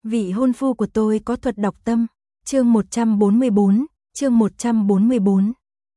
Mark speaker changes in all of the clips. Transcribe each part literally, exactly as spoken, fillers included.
Speaker 1: Vị hôn phu của tôi có thuật đọc tâm. Chương một trăm bốn mươi bốn, chương một trăm bốn mươi bốn.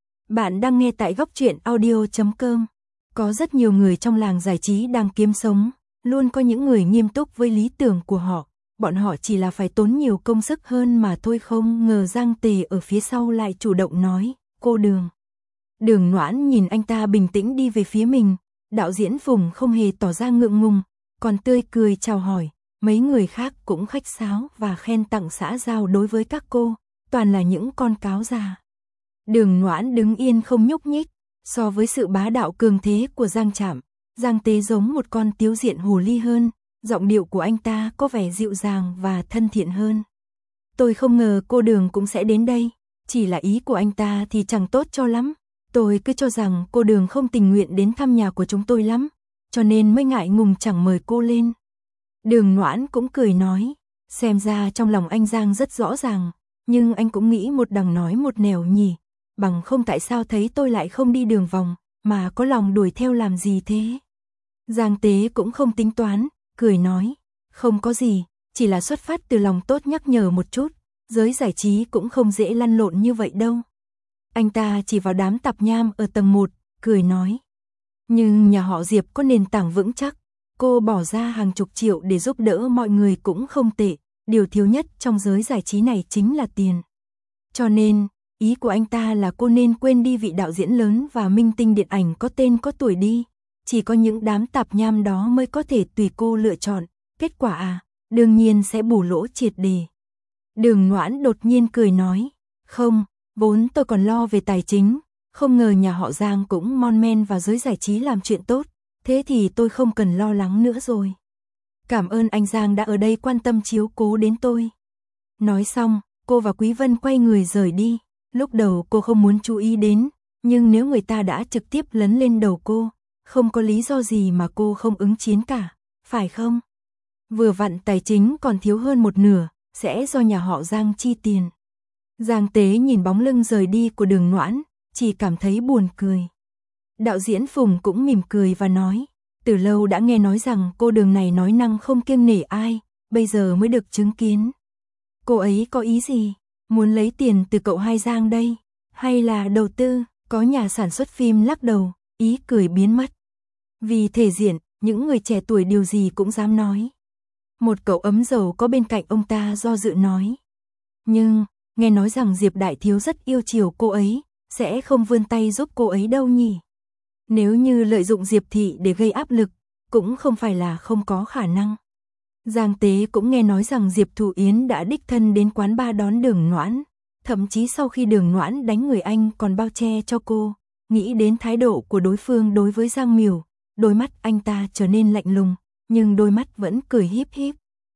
Speaker 1: Bạn đang nghe tại góc truyện audio chấm com. Có rất nhiều người trong làng giải trí đang kiếm sống, luôn có những người nghiêm túc với lý tưởng của họ, bọn họ chỉ là phải tốn nhiều công sức hơn mà thôi. Không ngờ Giang Tề ở phía sau lại chủ động nói, cô Đường. Đường Noãn nhìn anh ta bình tĩnh đi về phía mình, đạo diễn Phùng không hề tỏ ra ngượng ngùng, còn tươi cười chào hỏi. Mấy người khác cũng khách sáo và khen tặng xã giao đối với các cô, toàn là những con cáo già. Đường Noãn đứng yên không nhúc nhích, so với sự bá đạo cường thế của Giang Trạm, Giang Tế giống một con tiếu diện hồ ly hơn, giọng điệu của anh ta có vẻ dịu dàng và thân thiện hơn. Tôi không ngờ cô Đường cũng sẽ đến đây, chỉ là ý của anh ta thì chẳng tốt cho lắm, tôi cứ cho rằng cô Đường không tình nguyện đến thăm nhà của chúng tôi lắm, cho nên mới ngại ngùng chẳng mời cô lên. Đường Noãn cũng cười nói, xem ra trong lòng anh Giang rất rõ ràng, nhưng anh cũng nghĩ một đằng nói một nẻo nhỉ, bằng không tại sao thấy tôi lại không đi đường vòng, mà có lòng đuổi theo làm gì thế. Giang Tế cũng không tính toán, cười nói, không có gì, chỉ là xuất phát từ lòng tốt nhắc nhở một chút, giới giải trí cũng không dễ lăn lộn như vậy đâu. Anh ta chỉ vào đám tạp nham ở tầng một, cười nói, nhưng nhà họ Diệp có nền tảng vững chắc. Cô bỏ ra hàng chục triệu để giúp đỡ mọi người cũng không tệ, điều thiếu nhất trong giới giải trí này chính là tiền. Cho nên, ý của anh ta là cô nên quên đi vị đạo diễn lớn và minh tinh điện ảnh có tên có tuổi đi, chỉ có những đám tạp nham đó mới có thể tùy cô lựa chọn, kết quả à, đương nhiên sẽ bù lỗ triệt đề. Đường Noãn đột nhiên cười nói, không, vốn tôi còn lo về tài chính, không ngờ nhà họ Giang cũng mon men vào giới giải trí làm chuyện tốt. Thế thì tôi không cần lo lắng nữa rồi. Cảm ơn anh Giang đã ở đây quan tâm chiếu cố đến tôi. Nói xong, cô và Quý Vân quay người rời đi. Lúc đầu cô không muốn chú ý đến, nhưng nếu người ta đã trực tiếp lấn lên đầu cô, không có lý do gì mà cô không ứng chiến cả, phải không? Vừa vặn tài chính còn thiếu hơn một nửa, sẽ do nhà họ Giang chi tiền. Giang Tế nhìn bóng lưng rời đi của Đường Noãn, chỉ cảm thấy buồn cười. Đạo diễn Phùng cũng mỉm cười và nói, từ lâu đã nghe nói rằng cô Đường này nói năng không kiêng nể ai, bây giờ mới được chứng kiến. Cô ấy có ý gì? Muốn lấy tiền từ cậu hai Giang đây? Hay là đầu tư? Có nhà sản xuất phim lắc đầu, ý cười biến mất. Vì thể diện, những người trẻ tuổi điều gì cũng dám nói. Một cậu ấm dầu có bên cạnh ông ta do dự nói. Nhưng, nghe nói rằng Diệp Đại Thiếu rất yêu chiều cô ấy, sẽ không vươn tay giúp cô ấy đâu nhỉ? Nếu như lợi dụng Diệp Thị để gây áp lực, cũng không phải là không có khả năng. Giang Tế cũng nghe nói rằng Diệp Thụ Yến đã đích thân đến quán bar đón Đường Noãn, thậm chí sau khi Đường Noãn đánh người anh còn bao che cho cô, nghĩ đến thái độ của đối phương đối với Giang Miểu, đôi mắt anh ta trở nên lạnh lùng, nhưng đôi mắt vẫn cười híp híp.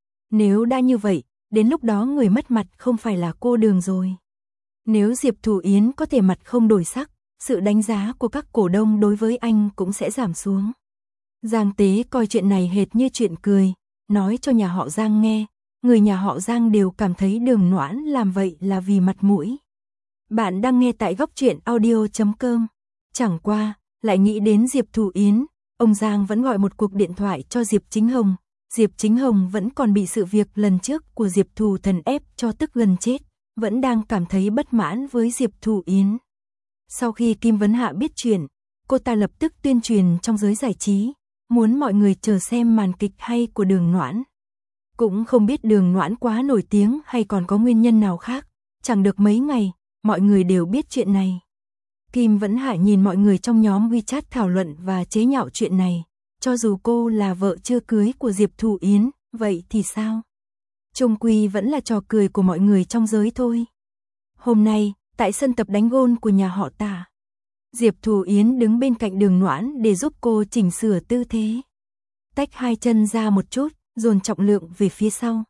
Speaker 1: Nếu đã như vậy, đến lúc đó người mất mặt không phải là cô Đường rồi. Nếu Diệp Thụ Yến có thể mặt không đổi sắc, sự đánh giá của các cổ đông đối với anh cũng sẽ giảm xuống. Giang Tế coi chuyện này hệt như chuyện cười, nói cho nhà họ Giang nghe, người nhà họ Giang đều cảm thấy Đường Noãn làm vậy là vì mặt mũi. Bạn đang nghe tại góc truyện audio chấm com. Chẳng qua, lại nghĩ đến Diệp Thụ Yến, ông Giang vẫn gọi một cuộc điện thoại cho Diệp Chính Hồng. Diệp Chính Hồng vẫn còn bị sự việc lần trước của Diệp Thù Thần ép cho tức gần chết, vẫn đang cảm thấy bất mãn với Diệp Thụ Yến. Sau khi Kim Vấn Hạ biết chuyện, cô ta lập tức tuyên truyền trong giới giải trí, muốn mọi người chờ xem màn kịch hay của Đường Noãn. Cũng không biết Đường Noãn quá nổi tiếng hay còn có nguyên nhân nào khác, chẳng được mấy ngày, mọi người đều biết chuyện này. Kim Vấn Hạ nhìn mọi người trong nhóm WeChat thảo luận và chế nhạo chuyện này, cho dù cô là vợ chưa cưới của Diệp Thụ Yến, vậy thì sao? Chung quy vẫn là trò cười của mọi người trong giới thôi. Hôm nay, tại sân tập đánh gôn của nhà họ Tả, Diệp Thụ Yến đứng bên cạnh Đường Noãn để giúp cô chỉnh sửa tư thế. Tách hai chân ra một chút, dồn trọng lượng về phía sau.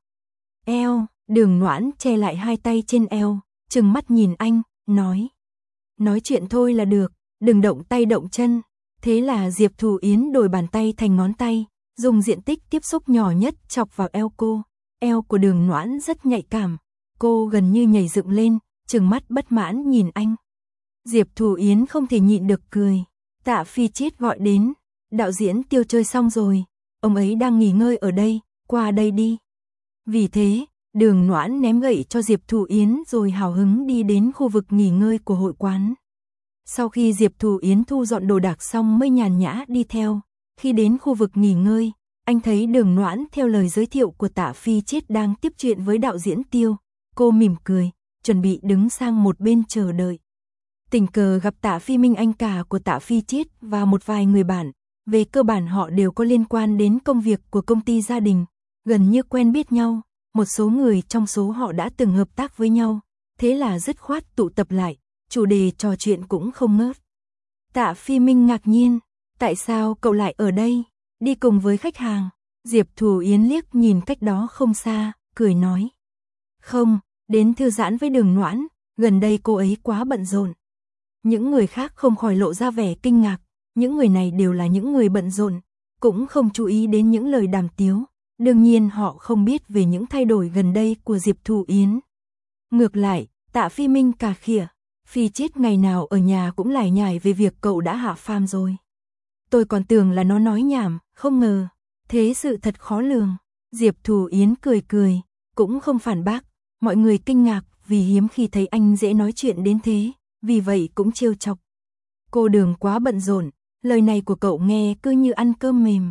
Speaker 1: Eo, Đường Noãn che lại hai tay trên eo, trừng mắt nhìn anh, nói. Nói chuyện thôi là được, đừng động tay động chân. Thế là Diệp Thụ Yến đổi bàn tay thành ngón tay, dùng diện tích tiếp xúc nhỏ nhất chọc vào eo cô. Eo của Đường Noãn rất nhạy cảm, cô gần như nhảy dựng lên, trừng mắt bất mãn nhìn anh. Diệp Thụ Yến không thể nhịn được cười. Tạ Phi Chiết gọi đến, đạo diễn Tiêu chơi xong rồi, ông ấy đang nghỉ ngơi ở đây, qua đây đi. Vì thế, Đường Noãn ném gậy cho Diệp Thù Yến rồi hào hứng đi đến khu vực nghỉ ngơi của hội quán. Sau khi Diệp Thù Yến thu dọn đồ đạc xong mới nhàn nhã đi theo, khi đến khu vực nghỉ ngơi, anh thấy Đường Noãn theo lời giới thiệu của Tạ Phi Chiết đang tiếp chuyện với đạo diễn Tiêu. Cô mỉm cười, chuẩn bị đứng sang một bên chờ đợi. Tình cờ gặp Tạ Phi Minh, anh cả của Tạ Phi Chiết và một vài người bạn, về cơ bản họ đều có liên quan đến công việc của công ty gia đình, gần như quen biết nhau, một số người trong số họ đã từng hợp tác với nhau, thế là dứt khoát tụ tập lại, chủ đề trò chuyện cũng không ngớt. Tạ Phi Minh ngạc nhiên, tại sao cậu lại ở đây, đi cùng với khách hàng? Diệp Thù Yến liếc nhìn cách đó không xa, cười nói. Không, đến thư giãn với Đường Noãn, gần đây cô ấy quá bận rộn. Những người khác không khỏi lộ ra vẻ kinh ngạc, những người này đều là những người bận rộn, cũng không chú ý đến những lời đàm tiếu, đương nhiên họ không biết về những thay đổi gần đây của Diệp Thù Yến. Ngược lại, Tạ Phi Minh cà khịa, Phi Chiết ngày nào ở nhà cũng lải nhải về việc cậu đã hạ phàm rồi. Tôi còn tưởng là nó nói nhảm, không ngờ, thế sự thật khó lường. Diệp Thù Yến cười cười, cũng không phản bác, mọi người kinh ngạc vì hiếm khi thấy anh dễ nói chuyện đến thế, vì vậy cũng trêu chọc. Cô Đường quá bận rộn, lời này của cậu nghe cứ như ăn cơm mềm.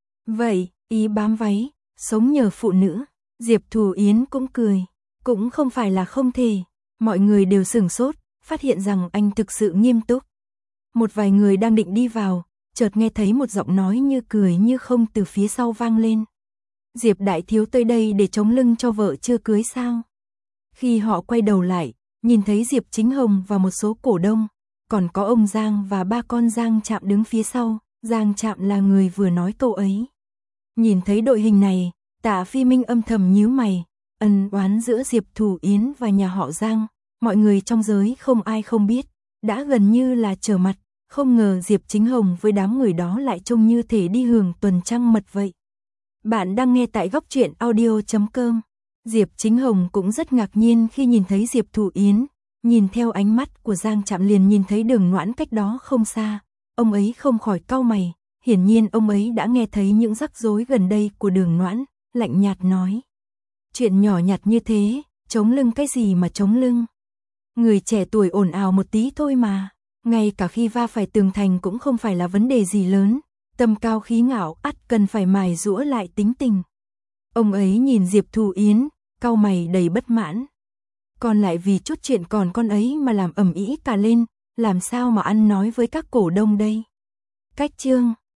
Speaker 1: Vậy, ý bám váy, sống nhờ phụ nữ, Diệp Thù Yến cũng cười, cũng không phải là không thể, mọi người đều sửng sốt, phát hiện rằng anh thực sự nghiêm túc. Một vài người đang định đi vào, chợt nghe thấy một giọng nói như cười như không từ phía sau vang lên. Diệp đại thiếu tới đây để chống lưng cho vợ chưa cưới sao? Khi họ quay đầu lại, nhìn thấy Diệp Chính Hồng và một số cổ đông, còn có ông Giang và ba con Giang Trạm đứng phía sau, Giang Trạm là người vừa nói câu ấy. Nhìn thấy đội hình này, Tạ Phi Minh âm thầm nhíu mày, ân oán giữa Diệp Thù Yến và nhà họ Giang, mọi người trong giới không ai không biết, đã gần như là trở mặt, không ngờ Diệp Chính Hồng với đám người đó lại trông như thể đi hưởng tuần trăng mật vậy. Bạn đang nghe tại góc truyện audio chấm com. Diệp Chính Hồng cũng rất ngạc nhiên khi nhìn thấy Diệp Thù Yến, nhìn theo ánh mắt của Giang Trạm liền nhìn thấy Đường Noãn cách đó không xa, ông ấy không khỏi cau mày, hiển nhiên ông ấy đã nghe thấy những rắc rối gần đây của Đường Noãn, lạnh nhạt nói. Chuyện nhỏ nhặt như thế, chống lưng cái gì mà chống lưng? Người trẻ tuổi ồn ào một tí thôi mà, ngay cả khi va phải tường thành cũng không phải là vấn đề gì lớn, tâm cao khí ngạo ắt cần phải mài giũa lại tính tình. Ông ấy nhìn Diệp Thù Yến, cau mày đầy bất mãn. Còn lại vì chút chuyện còn con ấy mà làm ầm ĩ cả lên, làm sao mà ăn nói với các cổ đông đây? Cách chương